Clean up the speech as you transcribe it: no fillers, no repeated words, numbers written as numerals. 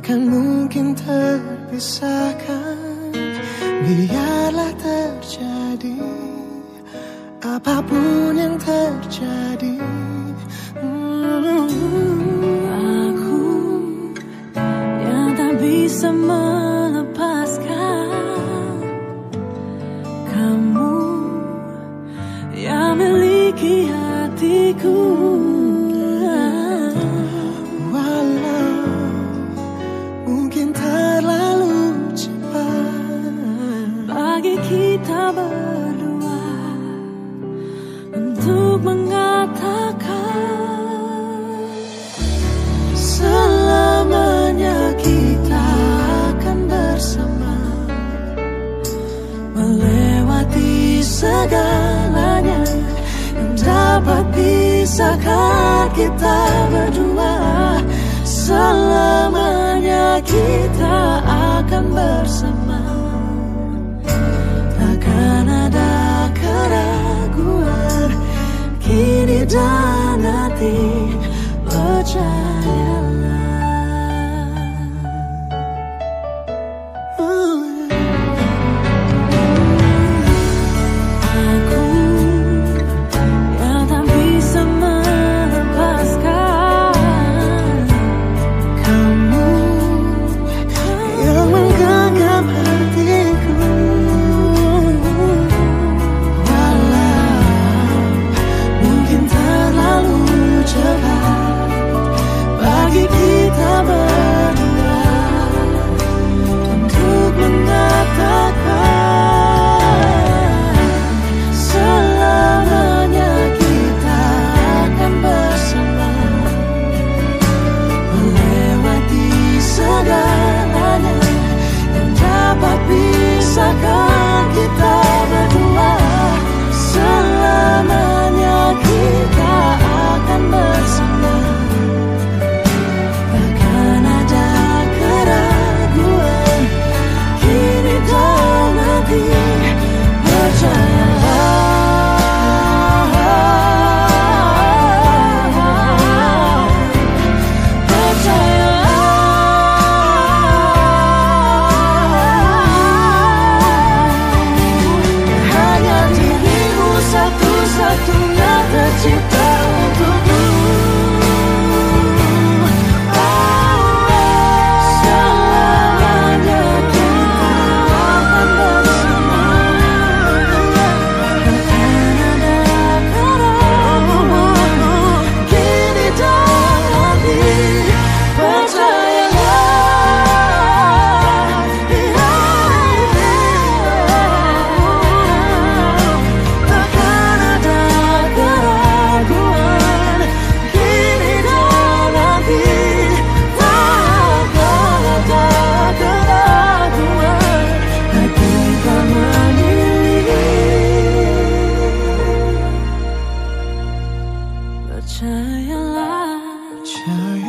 takkan mungkin terpisahkan. Biarlah terjadi apapun yang terjadi. Aku yang tak bisa melepaskan kamu yang miliki hatiku. Walau mungkin terlalu cepat bagi kita berdua untuk mengatakan selamanya kita akan bersama, melewati segalanya yang dapat pisahkan kita berdua. Selamanya kita akan bersama, takkan ada keraguan kini dan nanti, percayalah. aku yang tak bisa melepaskan Kamu yang menggenggam hatiku. Walau mungkin terlalu cepat bagi kita berdua untuk mengatakan selamanya kita akan bersama, melewati segalanya yang dapat pisahkan kita berdua. Selamanya kita akan bersama, takkan ada keraguan kini dan nanti, hanya dirimu satu-satunya tercipta untukku. Selamanya kita akan bersama, takkan ada keraguan kini dan nanti, percayalah. Takkan ada keraguan kini dan nanti, takkan ada keraguan kita memilih. Percayalah.